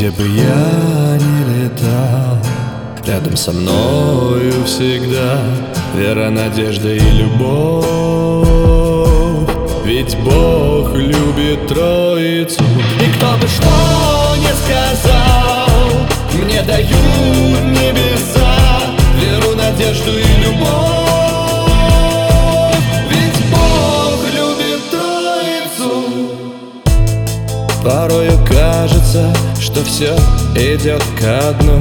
Где бы я ни летал, рядом со мною всегда вера, надежда и любовь. Ведь Бог любит Троицу. И кто бы что ни сказал, мне дают небеса веру, надежду и любовь. Ведь Бог любит Троицу. Порою кажется, что все идет ко дну.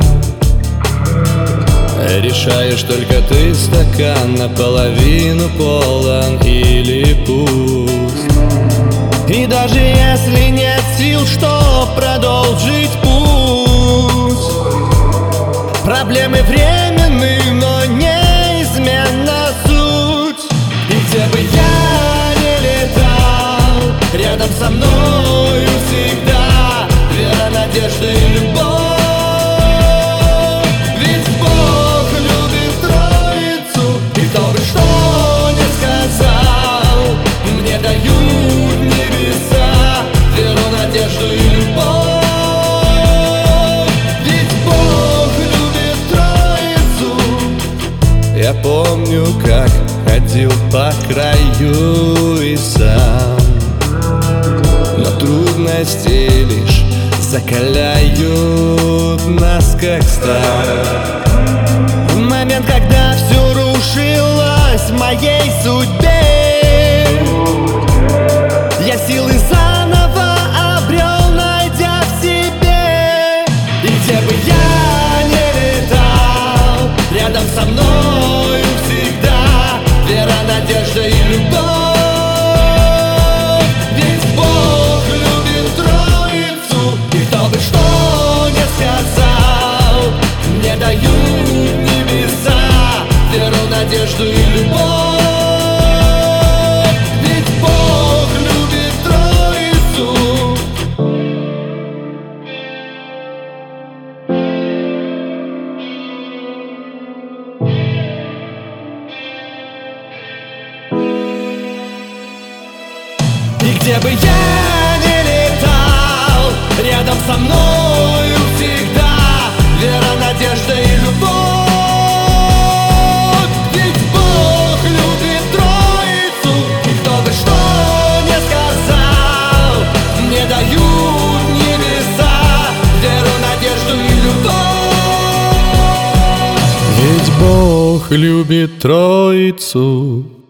Решаешь только ты, стакан наполовину полон или пуст. И даже если нет сил, что продолжить путь, проблемы временны, но неизменна суть. И где бы я ни летал, рядом со мною всегда вера, надежда и любовь. Я помню, как ходил по краю и сам, но трудности лишь закаляют нас, как сталь. В момент, когда все рушилось в моей судьбе, я силы заново обрел, найдя в себе. И где бы я ни летал, рядом со мной надежда и любовь. Ведь Бог любит Троицу. И кто бы что ни сказал, мне дают небеса веру, надежду и любовь. Ведь Бог любит Троицу. И где бы я ни летал, рядом со мною всегда вера, надежда и любовь. Ведь Бог любит Троицу. И кто бы что ни сказал, мне дают небеса веру, надежду и любовь. Ведь Бог любит Троицу.